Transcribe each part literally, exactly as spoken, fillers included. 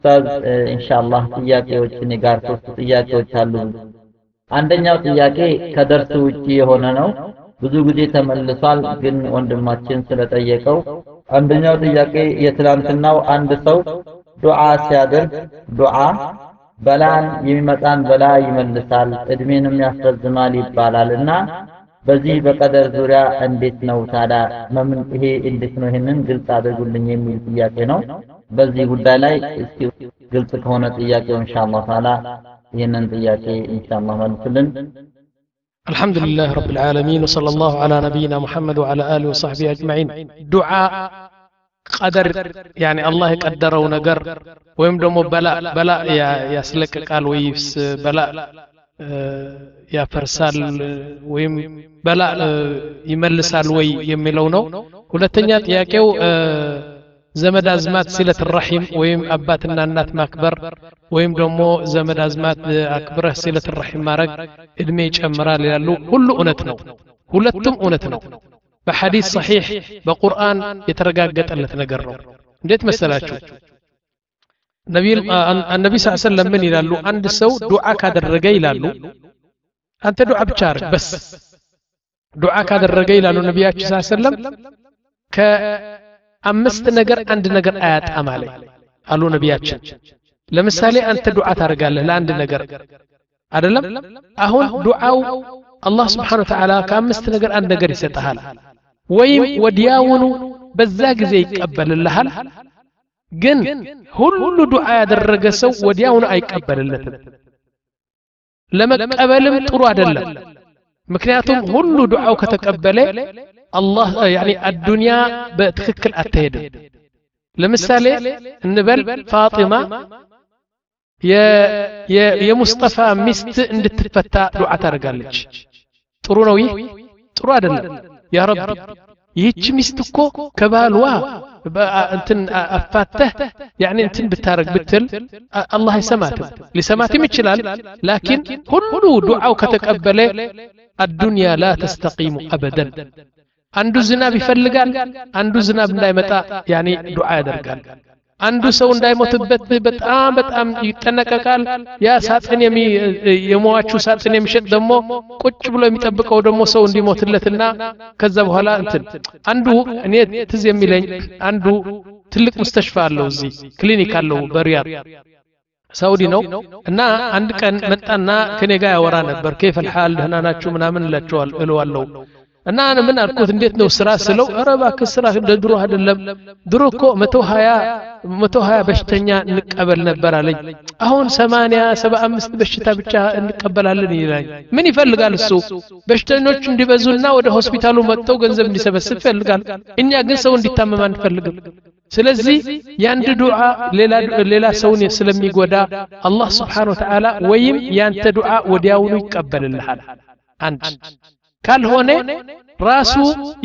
ኡስታዝ ኢንሻአላህ ጥያቄዎች እኔ ጋር ሶስት ጥያቄዎች አሉ። አንደኛው ጥያቄ ከደርስ ውጪ የሆነ ነው። ብዙ ጊዜ ተመልሷል፣ ግን ወንድማችን ስለጠየቀው አንደኛው ጥያቄ የትላንትናው አንድ ሰው ዱዓ ሲያደርግ ዱዓ በላን የሚመጣን በላ ይመልሳል እድሜንም ያስረዝማል ይባላልና በዚህ በቀደር ዙሪያ እንዴት ነው ታዲያ መምን ይሄ እንዴት ነው ይሄንን ግልጽ አድርጉልኝ የሚል ጥያቄ ነው። በዚህ ጉዳይ ላይ እስኪ ግልጽ ከሆነ ጥያቄው ኢንሻአላህ ታላ ይሄንን ጥያቄ ኢንሻአላህ መልሱልን። الحمد لله رب العالمين وصلى الله على نبينا محمد وعلى آله وصحبه أجمعين. دعاء قدر يعني الله يقدره نجر ويم دمو بلاء بلاء يا يسلك قال ويفس بلاء يا فرسال ويم بلاء يملسال وي يميلو ነው። ሁለተኛ ጥያቄው ዘመድ አዝማት ሲለት الرحم ወይም አባትና እናት ማክበር ወይም ደግሞ ዘመድ አዝማት አክብረህ ሲለት الرحم ማድረግ እድሜ ይጨምራል ይላሉ። ሁሉ እውነት ነው፣ ሁለቱም እውነት ነው። በሐዲስ صحيح በቁርአን የተረጋገጠለት ነገር ነው። እንዴት መሰላችሁ? ነብዩ አንነቢ ሰለላሁ ዐለይሂ ወሰለም ምን ይላሉ? አንድ ሰው ዱዓ ካደረገ ይላሉ አንተ ዱዓ ብቻ አድርግ በስ ዱዓ ካደረገ ይላሉ ነብያችን ሰለላሁ ዐለይሂ ወሰለም ከአምስት ነገር አንድ ነገር አያጣም አለ አሉ ነብያችን። ለምሳሌ አንተ ዱዓ ታደርጋለህ ለአንድ ነገር አይደለም? አሁን ዱዓው አላህ Subhanahu Wa Ta'ala ከአምስት ነገር አንድ ነገር ይሰጣል፣ ወይም ወዲያውኑ በዛ ጊዜ ይቀበልልሃል። ግን ሁሉ ዱዓ ያደረገ ሰው ወዲያውኑ አይቀበልለትም። ለመቀበልም ጥሩ አይደለም። ምክንያቱም ሁሉ ዱዓው ከተቀበለ አላህ ያኒ አዱንያ በትክክል አትሄድም። ለምሳሌ እንበል ፋጢማ የሙስጠፋ ሚስት እንድትፈታ ዱዓ ታደርጋለች። ጥሩ ነው? ይህ ጥሩ አይደለም። ያ ረቢ ይህች ሚስት እኮ ከባልዋ እንትን አፋተህ ያኒ እንትን ብታረግ ብትል አላህ አይሰማትም። ሊሰማትም ይችላል፣ ላኪን ሁሉ ዱዓው ከተቀበለ الدنيا لا تستقيم ابدا። አንዱ ዝናብ ይፈልጋል፣ አንዱ ዝናብ እንዳይመጣ ያኒ ዱዓ ያደርጋል። አንዱ ሰው እንዳይሞትበት በጣም በጣም ይጠነቀቃል። ያ ሳጥን የሚ የሟቹ ሳጥን የሚሸጥ ደግሞ ቁጭ ብሎ የሚጠብቀው ደግሞ ሰው እንዲሞትለትና ከዛ በኋላ እንትን አንዱ እኔ ትዝ የሚለኝ አንዱ ትልቅ ሙስተሽፋ አለው እዚህ ክሊኒክ አለው በሪያድ ሳውዲ ነው። እና አንድ ቀን መጣና ከኔ ጋር ያወራ ነበር። كيف الحال ደህና ናችሁ ምናምን እላቸዋል እለዋለሁ። እና እኔ ምን አልኩት እንዴት ነው ስራ ስለው ኧረ እባክህ ስራ ድሮ አይደለም ድሮ እኮ መቶ ሀያ መቶ ሀያ በሽተኛ እንቀበል ነበር አለኝ። አሁን ሰማንያ ሰባ አምስት በሽታ ብቻ እንቀበላለን ይላል። ምን ይፈልጋል እሱ? በሽተኞች እንዲበዙና ወደ ሆስፒታሉ መጥተው ገንዘብ እንዲሰበስብ ይፈልጋል። እኛ ግን ሰው እንዲታመም አንፈልግም። ስለዚህ ያንተ ዱዓ ሌላ ሌላ ሰውን ስለሚጎዳ አላህ Subhanahu Wa Ta'ala ወይም ያንተ ዱዓ ወዲያውኑ ይቀበልልሃል። አንድ ካልሆነ ራሱ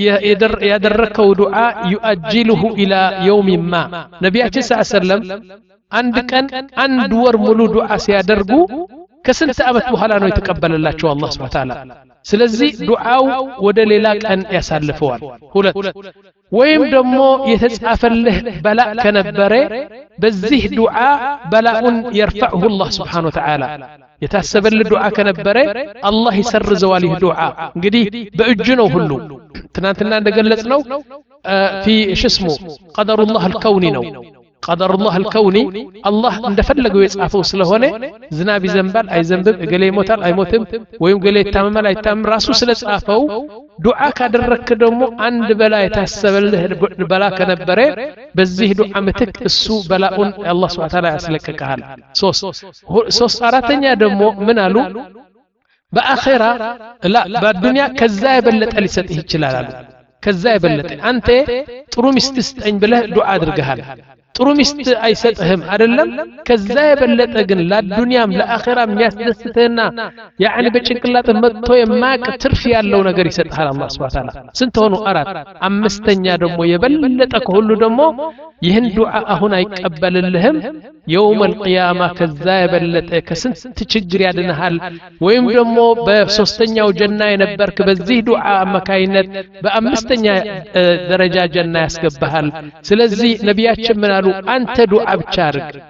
ያደረከው ዱዓ يؤجله الى يوم ما። ነብያችን ሰለላሁ ዐለይሂ ወሰለም አንድ ቀን አንድ ወር ሙሉ ዱዓ ሲያደርጉ ከስንት ዓመት በኋላ ነው የተቀበለላቸው አላህ Subhanahu Wa Ta'ala። ስለዚህ ዱዓው ወደ ሌላ ቀን ያሳልፈዋል። ሁለት ወይም ደግሞ የተጻፈልህ በላ ከነበረ በዚህ ዱዓ በላኡን يرفعه الله سبحانه وتعالى። የታሰበልህ ዱዓ ከነበረ አላህ ይሰርዘዋል። ይህ ዱዓ እንግዲህ በእጁ ነው ሁሉ። ትናንትና እንደገለጽነው في ايش اسمه قدر الله الكوني ነው። قدر الله الكوني الله እንደፈለገው የጻፈው ስለሆነ ዝናብ ይዘንባል አይዘንብም፣ እገሌ ይሞታል አይሞትም፣ ወይም ገሌ ይታመማል አይታመም ራሱ ስለጻፈው ዱዓ ካደረክ ደግሞ አንድ በላ የታሰበልህ በላ ከነበረ በዚህ ዱዓ ምትክ እሱ በላኡን አላህ Subhanahu Wa Ta'ala ያስለቅቃል። ሶስት ሶስት አራተኛ ደግሞ ምን አሉ? በአኺራ ላ በዱንያ ከዛ የበለጠ ሊሰጥህ ይችላል አሉ። ከዛ የበለጠ አንተ ጥሩ ሚስት ስጠኝ ብለህ ዱዓ አድርገሃል፣ ጥሩ ሚስት አይሰጥህም አይደለም? ከዛ የበለጠ ግን ለዱንያም ለአኺራም የሚያስደስትህና ያኒ በጭንቅላት መጥቶ የማቅ ትርፍ ያለው ነገር ይሰጥሃል አላህ Subhanahu Wa Ta'ala። ስንት ሆኑ? አራት። አምስተኛ ደግሞ የበለጠ ከሁሉ ደግሞ ይህን ዱዓ አሁን አይቀበልልህም يوم القيامة ከዛ የበለጠ ከስንት ችግር ያድንሃል። ወይም ደግሞ በሶስተኛው ጀና የነበርክ በዚህ ዱዓ አማካይነት በአምስተኛ ደረጃ ጀና ያስገባሃል። ስለዚህ ነብያችን ምን አሉ? አንተ ዱዓ ብቻ አድርግ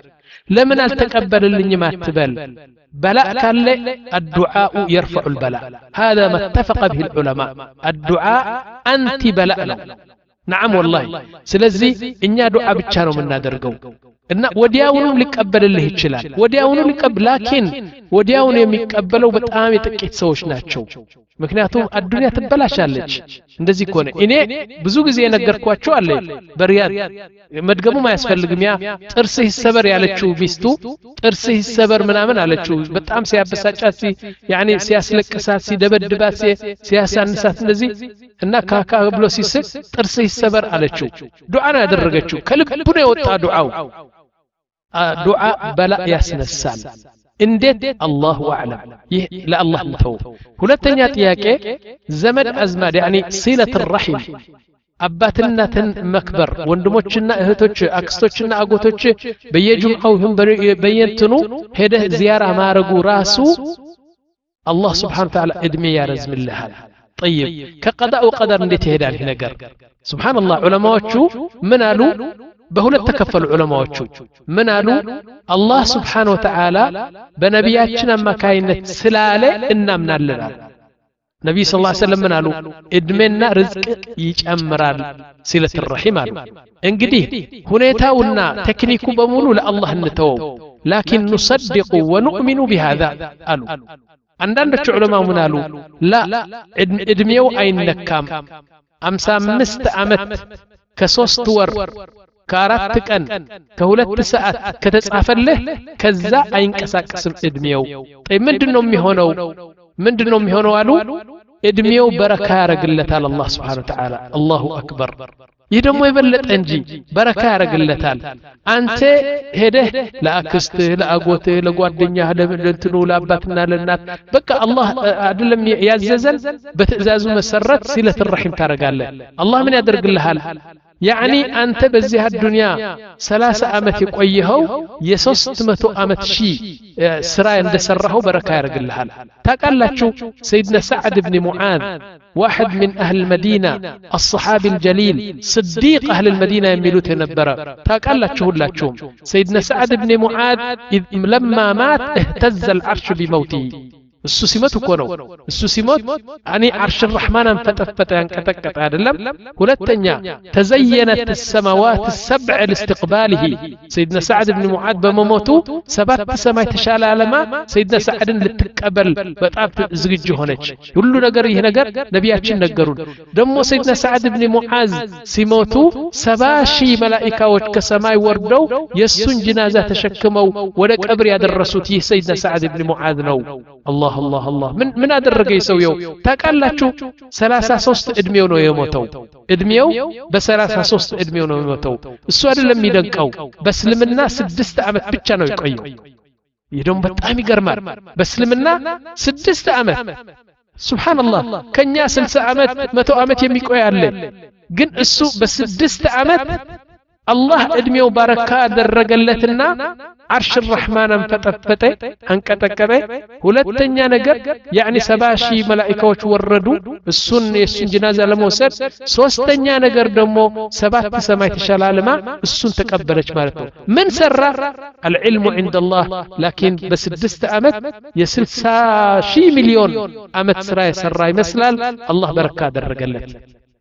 ለምን አልተቀበልልኝም አትበል بلاء كان الدعاء يرفع البلاء هذا ما اتفق به العلماء الدعاء أنتي بلاء له نعم والله سلزي إنيا دعاء بتشانو من نادرقو إن ودياونو لقبل الله يتشلال ودياونو لقبل لكن ودياونو يميقبلو بتام يتكيت سوش ناتشو ምክንያቱም አዱንያ ትበላሻለች እንደዚህ ከሆነ እኔ ብዙ ጊዜ የነገርኳችሁ አለ በሪያድ መድገሙ ማያስፈልግም ያ ጥርስ ይሰበር ያለችው ሚስቱ ጥርስ ይሰበር ምናምን አለችው በጣም ሲያበሳጫት ያኒ ሲያስለቅሳት ሲደበድባት ሲያሳንሳት እንደዚህ እና ካካ ብሎ ሲስቅ ጥርስ ይሰበር አለችው ዱዓ ነው ያደረገችው ከልቡ ነው የወጣ ዱዓው ዱዓ በላ ያስነሳል እንዴት አላሁ አዕለም ይህ ለአላህ ተው ሁለተኛ ጥያቄ ዘመድ አዝማድ ያኒ ሲለት الرحم አባትናትን መክበር ወንድሞችና እህቶች አክስቶችና አጎቶች በየጁምዓው በየንትኑ ሄደህ ዚያራ ማረጉ ራሱ አላህ Subhanahu Wa Ta'ala እድሜ ያረዝምልሃል طيب ከቀዳኡ ቀደር እንዴት ይሄዳል ይሄ ነገር ሱብሃንአላህ ዑለማዎቹ ምን አሉ በሁለት ተከፈሉ ዑለማዎቹ ምን አሉ አላህ Subhanahu Wa Ta'ala በነቢያችን አማካይነት ስላለ እናምናለን ነብይ ሰለላሁ ዐለይሂ ወሰለም ምን አሉ እድሜና ርዝቅ ይጨምራል ሲለት الرحم አሉ እንግዲህ ሁኔታውና ቴክኒኩ በሙሉ ለአላህ እንተው لكن نصدق ونؤمن بهذا አሉ አንዳንዶቹ ዑለማ ምን አሉ ላ እድሜው አይነካም ሃምሳ አምስት ዓመት ከሶስት ወር ከአራት ቀን ከሁለት ሰዓት ከተጻፈልህ ከዛ አይንቀሳቀስም እድሜው طيب ምንድነው የሚሆነው ምንድነው የሚሆነው አሉ እድሜው በረካ ያረግለታል አላህ Subhanahu Wa Ta'ala አላሁ አክበር ይህ ደግሞ የበለጠ እንጂ በረካ ያረግለታል አንተ ሄደህ ለአክስትህ ለአጎትህ ለጓደኛህ ለእንትኑ ለአባትና ለእናት በቃ አላህ አይደለም ያዘዘን በትዕዛዙ መሰረት ሲለት الرحم ታረጋለህ አላህ ምን ያደርግልሃል يعني أنت بزيها الدنيا ثلاثة أمت يقويهو يسوست متو أمت شي سرايا اندسره بركة يرقل لها تقال سيدنا سعد بن معاذ واحد من أهل المدينة الصحابي الجليل صديق أهل المدينة يميلوت نبرا تقال لك سيدنا سعد بن معاذ لما مات اهتز العرش بموته السوسيمات كونو السوسيمات يعني عرش الرحمن انفتفت ينكتكت عدلم ولتنيا تزينت السماوات السبع لاستقباله سيدنا سعد بن معاذ بموتو سبات سماي تشال علما سيدنا سعد لتقبل بتاب زغجو هونج ሁሉ ነገር ይሄ ነገር ነቢያችን ነገሩን ደሞ سيدنا سعد بن معاذ ሲሞቱ ሰባ ሺህ መላእክቶች ከሰማይ ወርደው የሱን ጅናዛ ተሸክመው ወደ ቀብር ያደረሱት ይህ سيدنا سعد بن معاذ ነው الله الله الله من من አደረገ ይሰውየው ታቃላችሁ ሰላሳ ሶስት እድሜው ነው የሞተው እድሜው በሰላሳ ሶስት እድሜው ነው የሞተው እሱ አይደለም የሚደንቀው በእስልምና ስድስት ዓመት ብቻ ነው የቆየው ይሄም በጣም ይገርማል በእስልምና ስድስት ዓመት ሱብሃንአላህ ከኛ ስልሳ ዓመት መቶ ዓመት የሚቆይ አለ ግን እሱ በስድስት ዓመት الله ادميو بركة درجلتنا عرش الرحمن انفتفت انكتكبه ሁለተኛ ነገር يعني ሰባሺ መላእክቶች ወረዱ እሱን የሱን ጀናዛ ለመውሰድ ሶስተኛ ነገር ደግሞ ሰባት ሰማይ ተሻላለማ እሱን ተቀበለች ማለት ነው ምን ሰራ العلم عند الله لكن በስድስት ዓመት የ60 ሺህ ሚሊዮን ዓመት ስራ የሰራ ይመስላል الله بركة درجለት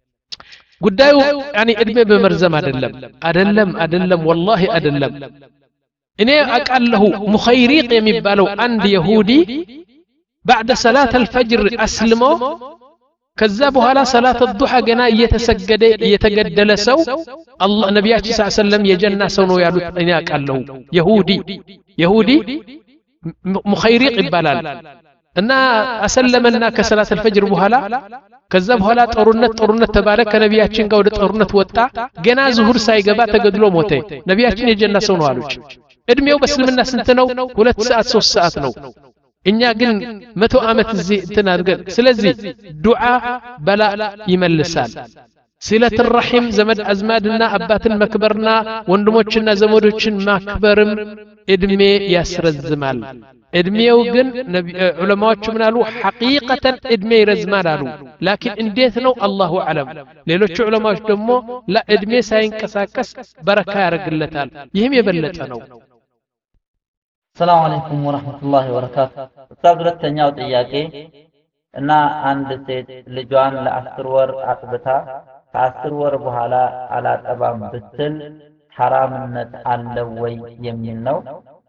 ጉዳዩ يعني እድሜ በመርዘም አይደለም አይደለም አይደለም والله አይደለም እኔ አቃለሁ ሙኸይሪቅ የሚባለው አንድ ይሁዲ بعد صلاه الفجر اسلمو ከዛ በኋላ ሰላት الضحى ገና እየተሰገደ እየተገደለ ሰው አላህ ነብያችን ሰለላሁ ዐለይሂ ወሰለም የጀና ሰው ነው ያሉት እኔ አቃለሁ ይሁዲ ይሁዲ ሙኸይሪቅ ይባላል እና አሰለመና ከሰላት الفجر በኋላ ከዛ በኋላ ጦርነት ጦርነት ተባለ ከነቢያችን ጋር ወደ ጦርነት ወጣ ገና ዙሁር ሳይገባ ተገድሎ ሞተ ነቢያችን የጀና ሰው ነው አሉች እድሜው በእስልምና ስንት ነው ሁለት ሰዓት ሶስት ሰዓት ነው እኛ ግን መቶ ዓመት እዚህ እንትን አድርገን ስለዚህ ዱዓ በላ ይመልሳል ሲለት الرحم ዘመድ አዝማድና አባትን መክበርና ወንድሞችና ዘመዶችን ማክበርም እድሜ ያስረዝማል እድሜው ግን ዑለማዎች ምን አሉ ሐቂቀተን እድሜ ይረዝማል አሉ ላኪን እንዴት ነው አላሁ አለም ሌሎች ዑለማዎች ደግሞ ላ እድሜ ሳይንቀሳቀስ በረካ ያረግለታል ይህም የበለጠ ነው ሰላም አለይኩም ወራህመቱላሂ ወበረካቱ። ኡስታዝ ሁለተኛው ጥያቄ እና አንድ ሴት ልጇን ለአስር ወር አጥብታ ከአስር ወር በኋላ አላጠባም ብትል ሐራምነት አለው ወይ የሚል ነው።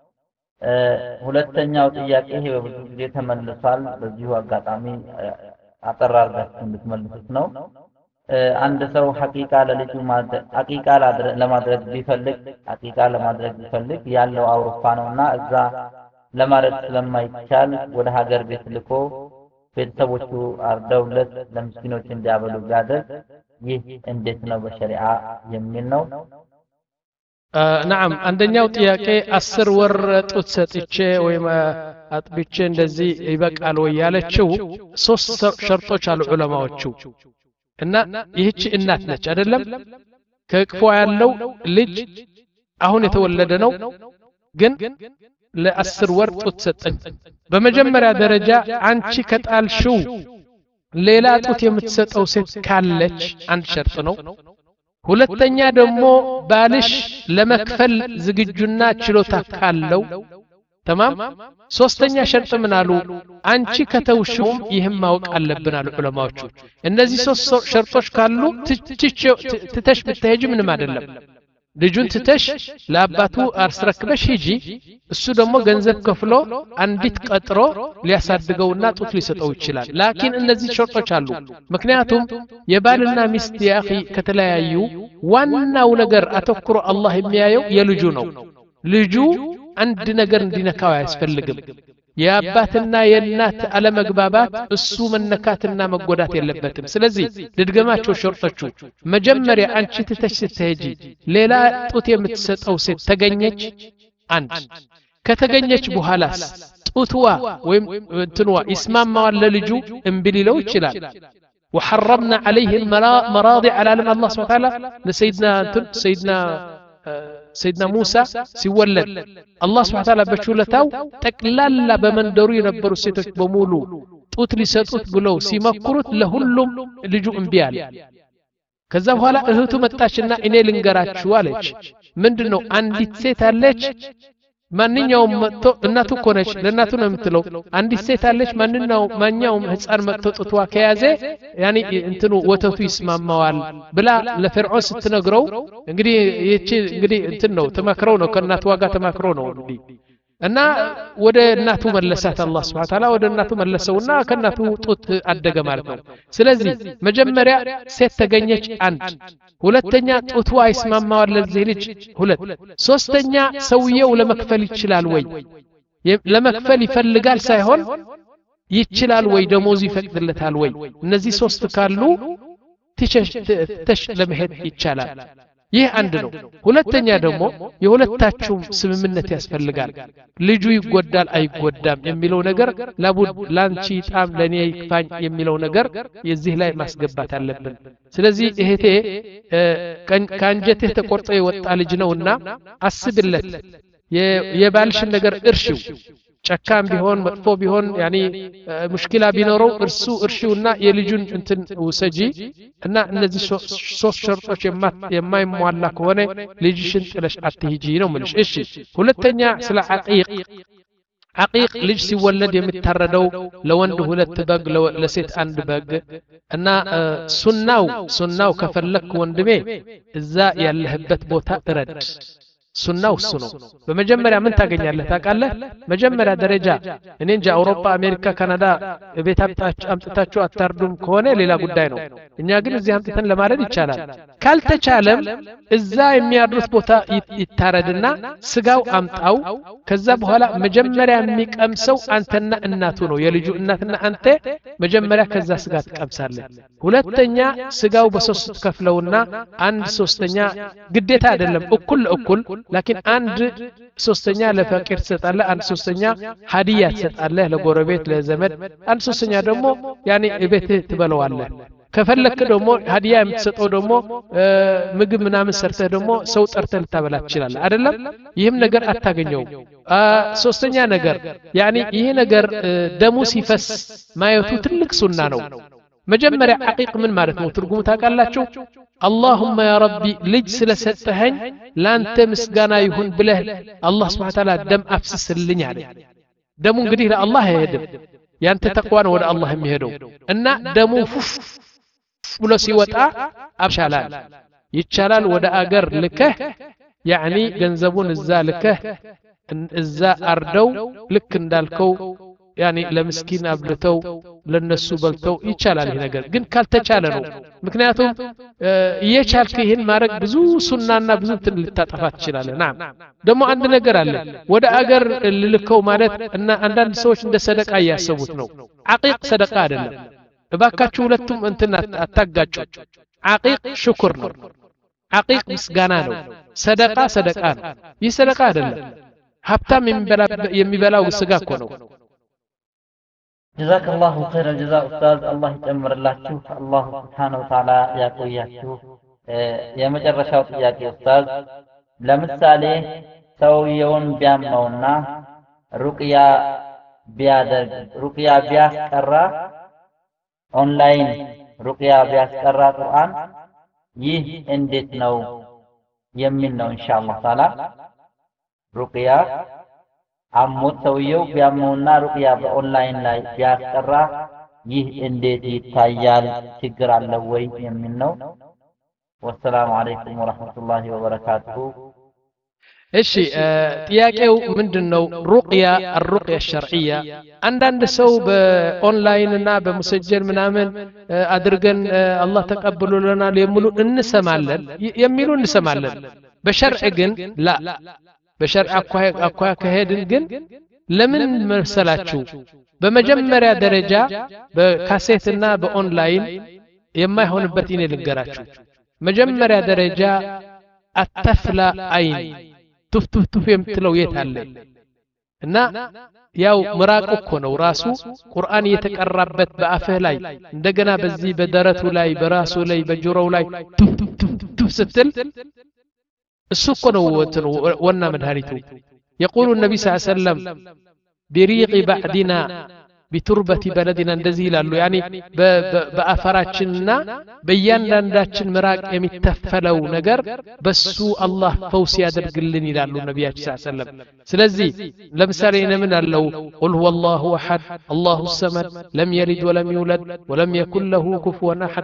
ሁለተኛው ጥያቄ ይሄ በብዙ ጊዜ ተመልሷል። በዚሁ አጋጣሚ አጠር አድርጋችሁ እንድትመልሱት ነው። አንድ ሰው ሐቂቃ ለልጁ ማድረግ ሐቂቃ ለማድረግ ቢፈልግ ሐቂቃ ለማድረግ ቢፈልግ ያለው አውሮፓ ነውና እዛ ለማድረግ ስለማይቻል ወደ ሀገር ቤት ልኮ ቤተሰቦቹ አርደውለት ለምስኪኖች እንዲያበሉ ቢያደርግ ይህ እንዴት ነው በሸሪዓ የሚል ነው። ናም አንደኛው ጥያቄ አስር ወር ጡት ሰጥቼ ወይም አጥብቼ እንደዚህ ይበቃል ወይ ያለችው ሶስት ሸርጦች አሉ ዑለማዎቹ እና ይህች እናት ነች አይደለም ከእቅፏ ያለው ልጅ አሁን የተወለደ ነው ግን ለአስር ወር ጡት ሰጠኝ በመጀመሪያ ደረጃ አንቺ ከጣልሽው ሌላ ጡት የምትሰጠው ሴት ካለች አንድ ሸርጥ ነው ሁለተኛ ደግሞ ባልሽ ለመክፈል ዝግጁና ችሎታ ካለው تمام ሶስተኛ ሸርጥ ምን አሉ አንቺ ከተውሽውም ይህም ማወቅ አለብን አሉ ዑለማዎቹ እነዚህ ሶስት ሸርጦች ካሉ ትተሽ ብትሄጂ ምንም አይደለም ልጁን ትተሽ ለአባቱ አስረክበሽ ሂጂ እሱ ደግሞ ገንዘብ ከፍሎ አንዲት ቀጥሮ ሊያሳድገውና ጡት ሊሰጠው ይችላል ላኪን እነዚህ ሸርጦች አሉ ምክንያቱም የባልና ሚስት ያኺ ከተለያዩ ዋናው ነገር አተኩሮ አላህ የሚያየው የልጁ ነው ልጁ አንድ ነገር እንዲነካው አያስፈልግም የአባትና የእናት አለመግባባት እሱ መነካትና መጎዳት የለበትም ስለዚህ ልድገማቸው ሸርጦቹ መጀመሪያ አንቺ ትተሽ ስትሄጂ ሌላ ጡት የምትሰጠው ሴት ተገኘች አንድ ከተገኘች በኋላስ ጡትዋ ወይም እንትንዋ ይስማማዋል ለልጁ እምቢሊለው ይችላል وحرمنا عليه المراضع على علم الله سبحانه وتعالى لسيدنا سيدنا سيدنا موسى ሲወለድ الله سبحانه وتعالى በቹለታው ጠቅላላ በመንደሩ የነበሩ ሴቶች በሙሉ ጡት ሊሰጡት ብለው ሲመክሩት ለሁሉም ልጁ እምቢ አለ ከዛ በኋላ እህቱ መጣችና እኔ ልንገራችሁ አለች ምንድነው አንዲት ሴት አለች ማንኛውም መጥቶ እናቱ ኮነች ለእናቱ ነው የምትለው አንዲት ሴት አለች ማንኛውም ማንኛውም ህፃን መጥቶ ጡቷ ከያዘ ያኒ እንትኑ ወተቱ ይስማማዋል ብላ ለፈርዖን ስትነግረው እንግዲህ ይቺ እንግዲህ እንትን ነው ተማክረው ነው ከእናቱ ጋር ተማክረው ነው እንግዲህ እና ወደ እናቱ መለሳት አላህ Subhanahu Wa Ta'ala ወደ እናቱ መለሰውና ከእናቱ ጡት አደገ ማለት ነው ስለዚህ መጀመሪያ ሴት ተገኘች አንድ ሁለተኛ ጡቷ ይስማማዋል ለዚህ ልጅ ሁለት ሶስተኛ ሰውየው ለመክፈል ይችላል ወይ ለመክፈል ይፈልጋል ሳይሆን ይችላል ወይ ደሞዝ ይፈቅድለታል ወይ እነዚህ ሶስት ካሉ ተሽ ለመሄድ ይቻላል ይህ አንድ ነው ሁለተኛ ደግሞ የሁለታችሁም ስምምነት ያስፈልጋል ልጁ ይጎዳል አይጎዳም የሚለው ነገር ለቡድ ላንቺ ጣም ለኔ ይክፋኝ የሚለው ነገር የዚህ ላይ ማስገባት አለብን ስለዚህ እህቴ ካንጀትህ ተቆርጦ የወጣ ልጅ ነውና አስብለት የባልሽን ነገር እርሺው ጨካም ቢሆን መጥፎ ቢሆን ያኒ ሙሽኪላ ቢኖረው እርሱ እርሺውና የልጁን እንትን ወሰጂ እና እነዚህ ሶስት ሸርጦች የማይሟላ ከሆነ ልጅሽን ጥለሽ አትሂጂ ነው ማለት እሺ ሁለተኛ ስለ አቂቅ አቂቅ ልጅ ሲወለድ የሚታረደው ለወንድ ሁለት በግ ለሴት አንድ በግ እና ሱናው ሱናው ከፈለክ ወንድሜ እዛ ያለህበት ቦታ እረድ ሱናው እሱ ነው በመጀመሪያ ምን ታገኛለህ ታውቃለህ መጀመሪያ ደረጃ እኔ እንጂ አውሮፓ አሜሪካ ካናዳ ቤት አምጥታችሁ አታርዱም ከሆነ ሌላ ጉዳይ ነው እኛ ግን እዚህ አምጥተን ለማረድ ይቻላል ካልተቻለም እዛ የሚያድሩት ቦታ ይታረድና ስጋው አምጣው ከዛ በኋላ መጀመሪያ የሚቀምሰው አንተና እናቱ ነው የልጁ እናትና አንተ መጀመሪያ ከዛ ስጋ ትቀምሳለህ ሁለተኛ ስጋው በሶስት ከፍለውና አንድ ሶስተኛ ግዴታ አይደለም እኩል እኩል لكن አንድ ሶስተኛ ለፈቂር ትሰጣለህ አንድ ሶስተኛ ሀዲያ ትሰጣለህ ለጎረቤት ለዘመድ አንድ ሶስተኛ ደግሞ ያኒ እቤትህ ትበለዋለህ ከፈለክ ደግሞ ሀዲያ የምትሰጠው ደግሞ ምግብ ምናምን ሰርተህ ደግሞ ሰው ጠርተህ ልታበላ ትችላለህ አይደለም ይህም ነገር አታገኘው ሶስተኛ ነገር ያኒ ይሄ ነገር ደሙ ሲፈስ ማየቱ ትልቅ ሱና ነው መጀመሪያ አቂቅ ምን ማለት ነው ትርጉሙ ታውቃላችሁ اللهم يا ربي ልጅ ስለሰጠኸኝ ላንተ ምስጋና ይሁን ብለህ አላህ Subhanahu Wa Ta'ala ደም አፍስስልኝ አለ ደሙ እንግዲህ ለአላህ አይሄድም ያንተ ተቅዋ ነው ወደ አላህ የሚሄደው እና ደሙ ፉፍ ብሎ ሲወጣ አብሻላል ይቻላል ወደ አገር ልከህ ያኒ ገንዘቡን እዛ ልከህ እዛ አርደው ልክ እንዳልከው ያኒ ለምስኪን አብልተው ለነሱ በልተው ይቻላል ይሄ ነገር ግን ካልተቻለ ነው ምክንያቱም እየቻልክ ይሄን ማድረግ ብዙ ሱናና ብዙ ልታጠፋ ትችላለህ ናም ደግሞ አንድ ነገር አለ ወደ አገር ልልከው ማለት እና አንዳንድ ሰዎች እንደ ሰደቃ ያያሰቡት ነው አቂቅ ሰደቃ አይደለም እባካችሁ ሁለቱም እንትን አታጋጩ አቂቅ ሽኩር ነው አቂቅ ምስጋና ነው ሰደቃ ሰደቃ ነው ይህ ሰደቃ አይደለም ሀብታም የሚበላው ስጋ እኮ ነው جزاك الله خير الجزاء أستاذ الله يجمر الله الله سبحانه وتعالى يقوياችሁ የመጨረሻው ጥያቄ ኡስታዝ ለምሳሌ ሰውየውን ቢያምነውና ሩቅያ ቢያደርግ ሩቅያ ቢያስቀራ ኦንላይን ሩቅያ ቢያስቀራ ቁርአን ይህ እንዴት ነው የሚል ነው ኢንሻአላህ ተዓላ ሩቅያ አሞት ሰውየው ቢያመውና ሩቅያ በኦንላይን ላይ ቢያስቀራ ይህ እንዴት ይታያል ችግር አለው ወይ የሚል ነው ወሰላሙ አለይኩም ወራህመቱላሂ ወበረካቱሁ እሺ ጥያቄው ምንድነው ሩቅያ الرقية الشرعية አንዳንድ ሰው በኦንላይን እና በመሰጀል ምናምን አድርገን አላህ ተቀበሉልናል የሚሉ እንሰማለን የሚሉ እንሰማለን በሸርዕ ግን ላ በሸርዕ አኳያ ከሄድን ግን ለምን መሰላችሁ በመጀመሪያ ደረጃ በካሴትና በኦንላይን የማይሆንበት ይኔ ልንገራችሁ መጀመሪያ ደረጃ አተፍላ አይን ቱፍቱፍ ቱፍ የምትለው የት አለ እና ያው ምራቅ እኮ ነው ራሱ ቁርአን የተቀራበት በአፍህ ላይ እንደገና በዚህ በደረቱ ላይ በራሱ ላይ በጆሮው ላይ ቱፍ ቱፍ ቱፍ ስትል السوق ونا مدهاريته يقول النبي صلى الله عليه وسلم بريق بعدنا بتربة بلدنا እንደዚህ ይላሉ يعني በአፈራችንና በእያንዳንዳችን ምራቅ የሚተፈለው ነገር በሱ አላህ ፈውስ ያደርግልን ይላሉ ነብያችን ሰለላሁ ዐለይሂ ወሰለም ስለዚህ ለምሳሌ ለምን አለው قل هو الله احد الله الصمد لم يلد ولم يولد ولم يكن له كفوا احد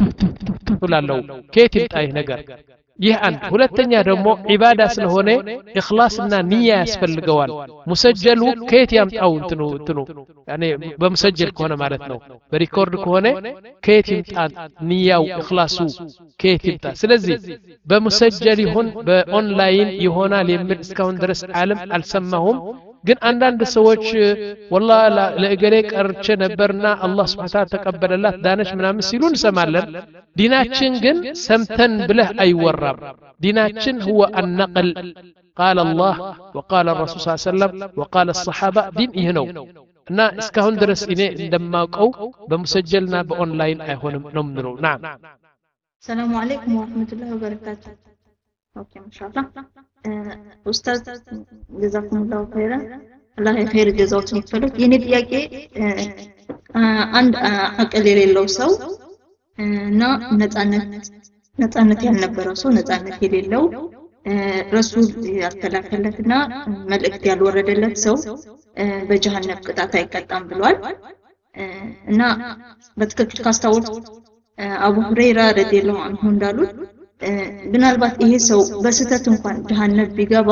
ላለው ከየት ይምጣ ይህ ነገር ይህ አንድ ሁለተኛ ደግሞ ዒባዳ ስለሆነ ኢኽላስና ንያ ያስፈልገዋል ሙሰጀሉ ከየት ያምጣው እንትኑ እንትኑ ያኔ በሙሰጀል ከሆነ ማለት ነው በሪኮርድ ከሆነ ከየት ይምጣ ንያው ኢኽላሱ ከየት ይምጣ ስለዚህ በሙሰጀል ይሁን በኦንላይን ይሆናል የሚል እስካሁን ድረስ ዓለም አልሰማሁም ግን አንዳንድ ሰዎች والله ለእገሌ ቀርቼ ነበርና አላህ Subhanahu Wa Ta'ala ተቀበለላት ዳነሽ ምናምን ሲሉ እንሰማለን ዲናችን ግን ሰምተን ብለህ አይወራም ዲናችን هو النقل قال الله وقال الرسول صلى الله عليه وسلم وقال الصحابه دين ይህ ነው እና እስካሁን ድረስ እኔ እንደማውቀው በሙሰጀልና በኦንላይን አይሆንም ነው ምንለው ናም ሰላም አለይኩም ወራህመቱላሂ ወበረካቱ ኦኬ ማሻአላህ ኡስታዝ ጀዛኩሙላሁ ኸይራን አላህ ኸይር ጀዛዎትን ይክፈሉት የኔ ጥያቄ አንድ አቅል የሌለው ሰው እና ነፃነት ነፃነት ያልነበረው ሰው ነፃነት የሌለው ረሱል ያስተላከለትና መልእክት ያልወረደለት ሰው በጀሃነም ቅጣት አይቀጣም ብሏል እና በትክክል ካስታወስ አቡ ሁረይራ ረዲየላሁ ዐንሁ እንዳሉት ምናልባት ይሄ ሰው በስተት እንኳን ጀሃነም ቢገባ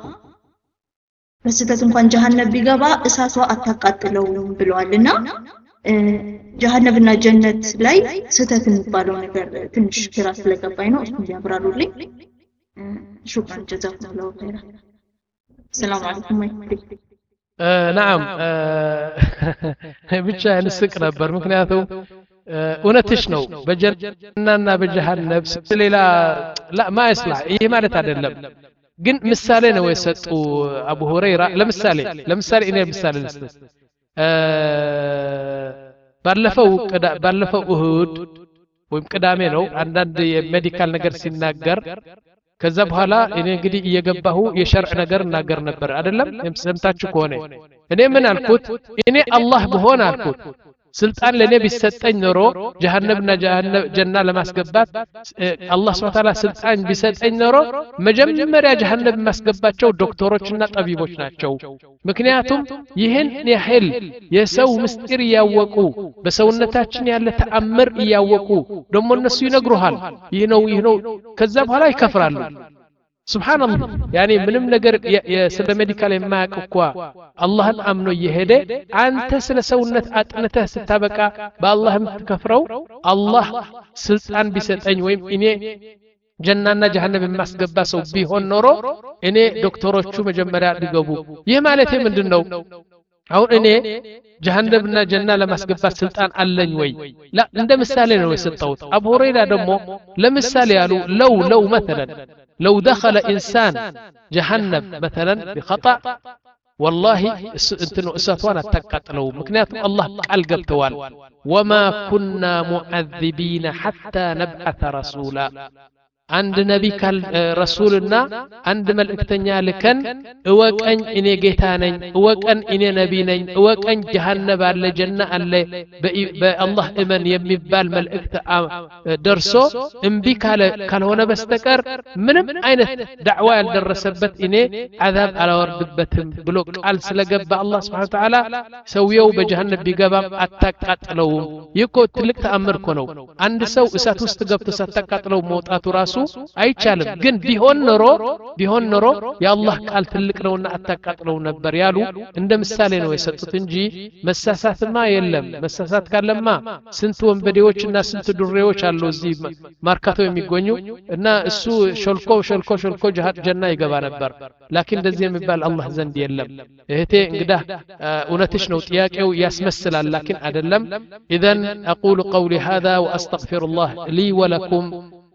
በስተት እንኳን ጀሃነም ቢገባ እሳቷ አታቃጥለውም ብለዋልና ጀሃነምና ጀነት ላይ ስተት የሚባለው ነገር ትንሽ ግራ ስለገባኝ ነው እሱን ያብራሩልኝ ሹክራን ጀዛኩሙላሁ ኸይራን ሰላም አለይኩም ወራህመቱላሂ نعم ብቻ እንስቅ ነበር ምክንያቱም እውነትሽ ነው በጀነትና በጀሃነም ሌላ لا ما يصلح ይሄ ማለት አይደለም ግን ምሳሌ ነው የሰጡ አቡ ሁረይራ ለምሳሌ ለምሳሌ እኔ ምሳሌ ልስጥ ባለፈው ባለፈው እሁድ ወይም ቅዳሜ ነው አንዳንድ የሜዲካል ነገር ሲናገር ከዛ በኋላ እኔ እንግዲህ እየገባሁ የሸርዕ ነገር እናገር ነበር አይደለም ሰምታችሁ ከሆነ እኔ ምን አልኩት እኔ አላህ በሆነ አልኩት ስልጣን ለኔ ቢሰጠኝ ኖሮ ጀሃነምና ጀና ለማስገባት አላህ Subhanahu Ta'ala ስልጣን ቢሰጠኝ ኖሮ መጀመሪያ ጀሃነም ማስገባቸው ዶክተሮችና ጠቢቦች ናቸው ምክንያቱም ይህን ያህል የሰው ምስጢር ያወቁ በሰውነታችን ያለ ተአምር ያወቁ ደሞ እነሱ ይነግሩሃል ይህ ነው ይህ ነው ከዛ በኋላ ይከፍራሉ ሱብሃንአላህ ያኒ ምንም ነገር ስለ ሜዲካል የማያውቅ አላህን አምኖ እየሄደ አንተ ስለ ሰውነት አጥነተህ ስታበቃ በአላህ የምትከፍረው አላህ ስልጣን ቢሰጠኝ ወይም እኔ ጀናና ጀሃነም የማስገባ ሰው ቢሆን ኖሮ እኔ ዶክተሮቹ መጀመሪያ ሊገቡ ይህ ማለት ምንድነው አሁን እኔ ጀሃነምና ጀና ለማስገባት ስልጣን አለኝ ወይ ላ እንደ ምሳሌ ነው የሰጠሁት አቡ ሁረይራ ደግሞ ለምሳሌ ያሉ ለው ለው مثلا لو دخل انسان جهنم مثلا بخطا والله انتو اساتوان اتقطلو مكنياتو الله قال قبتوال وما كنا معذبين حتى نبعث رسولا عند نبي كال رسولنا عند ملእክተኛ ልከን እወቀኝ እኔ ጌታ ነኝ እወቀን እኔ ነቢ ነኝ እወቀኝ ጀሃነም አለ ጀና አለ በአላህ እመን የሚባል መልእክት ደርሶ እምቢ ካለ ካልሆነ በስተቀር ምንም አይነት ዳዕዋ ያልደረሰበት እኔ አዛብ አላወርድበትም ብሎ ቃል ስለገባ አላህ Subhanahu Wa Ta'ala ሰውየው በጀሃነም ቢገባም አታቃጥለውም ይኮ ትልቅ ተአምር ነው አንድ ሰው እሳት ውስጥ ገብቶ ሳታቃጥለው መውጣቱ ራሱ አይቻልም ግን ቢሆን ኖሮ ቢሆን ኖሮ ያላህ ቃል ትልቅ ነውና አታቃጥለው ነበር ያሉ እንደ ምሳሌ ነው የሰጡት እንጂ መሳሳትማ የለም መሳሳት ካለማ ስንት ወንበዴዎችና ስንት ዱሬዎች አሉ እዚህ ማርካቶ የሚገኙ እና እሱ ሾልኮ ሾልኮ ሾልኮ ጀሃድ ጀና ይገባ ነበር ላኪን እንደዚህ የሚባል አላህ ዘንድ የለም እህቴ እንግዳ እውነትሽ ነው ጥያቄው ያስመስላል ላኪን አይደለም اذا اقول قولي هذا واستغفر الله لي ولكم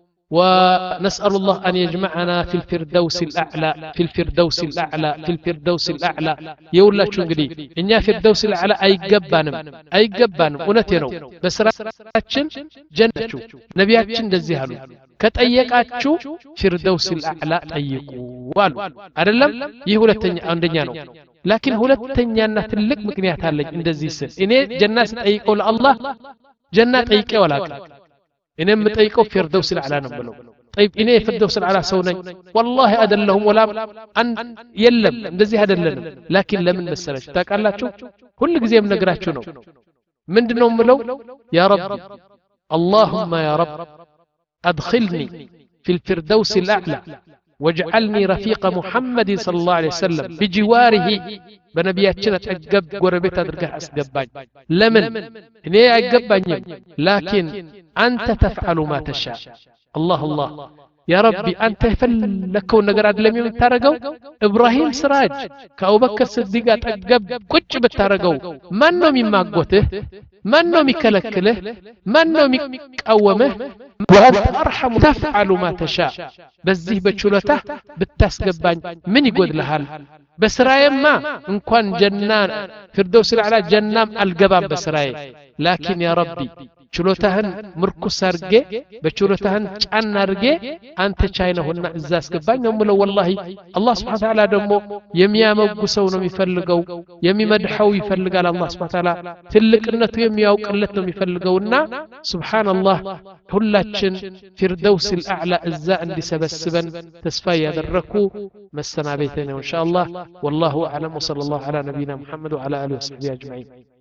ونسأل الله أن يجمعنا في الفردوس الأعلى في الفردوس الأعلى في الفردوس الأعلى يقول لك شو قدي إن في الفردوس الأعلى أي جبانم أي جبانم ونتينو بس راتشن جنة نبياتشن دزيهالو كتأيقاتشو فردوس الأعلى أيقوا والو أرلم يقول التاني عندنا نو لكن هو التاني تلك مكنيات هالج እንደዚህ ስል እኔ ጀና ስጠይቀው ለአላህ ጀና ጠይቀው ወላክ እኔ የምጠይቀው ፊርደውስ الأعلى ነው ብለው طيب እኔ ፊርደውስ الأعلى ሰው ነኝ والله አይደለሁም ولا የለም እንደዚህ አይደለም لكن ለምን መሰለሽ ታውቃላችሁ ሁሉ ጊዜም ነግራችሁ ነው ምንድነው ምለው يا رب اللهم يا رب ادخلني في الفردوس الأعلى واجعلني رفيق محمد صلى الله عليه وسلم بجواره بنبياتنا تقب قربت ادرغه اسغباኝ لمن እኔ አይገባኝም لكن انت تفعل ما تشاء الله الله يا ربي انت فلكው ነገር አይደለም የምታረገው ኢብራሂም ስራጅ ከአቡበከር ስዲቅ አጠገብ ቁጭ ብታረገው ማን ነው የሚማጎትህ ማን ነው የሚከለክልህ ማን ነው የሚቃወምህ وانت ارحم تفعل ما تشاء በዚህ በችሎታ ብታስገባኝ ምን ይጎድልሃል በስራዬማ እንኳን ጀና ፍርደውስ الأعلى ጀናም አልገባም በስራዬ لكن يا ربي ችሎታህን ምርኩስ አርጌ በችሎታህን ጫና አርጌ አንተ ቻይነውና እዛ አስገባኝ ነው ምለው والله الله Subhanahu Wa Ta'ala ደግሞ የሚያመጉሰው ነው የሚፈልገው የሚመድሐው ይፈልጋል الله Subhanahu Wa Ta'ala ትልቅነቱ የሚያውቅለት ነው የሚፈልገውና ሱብሃንአላህ ሁላችን ፊርደውስ الأعلى እዛ እንዲሰበስበን ተስፋ ያደረኩ መሰናበቴ ነው ኢንሻአላህ والله اعلم وصلى الله على نبينا محمد وعلى اله وصحبه اجمعين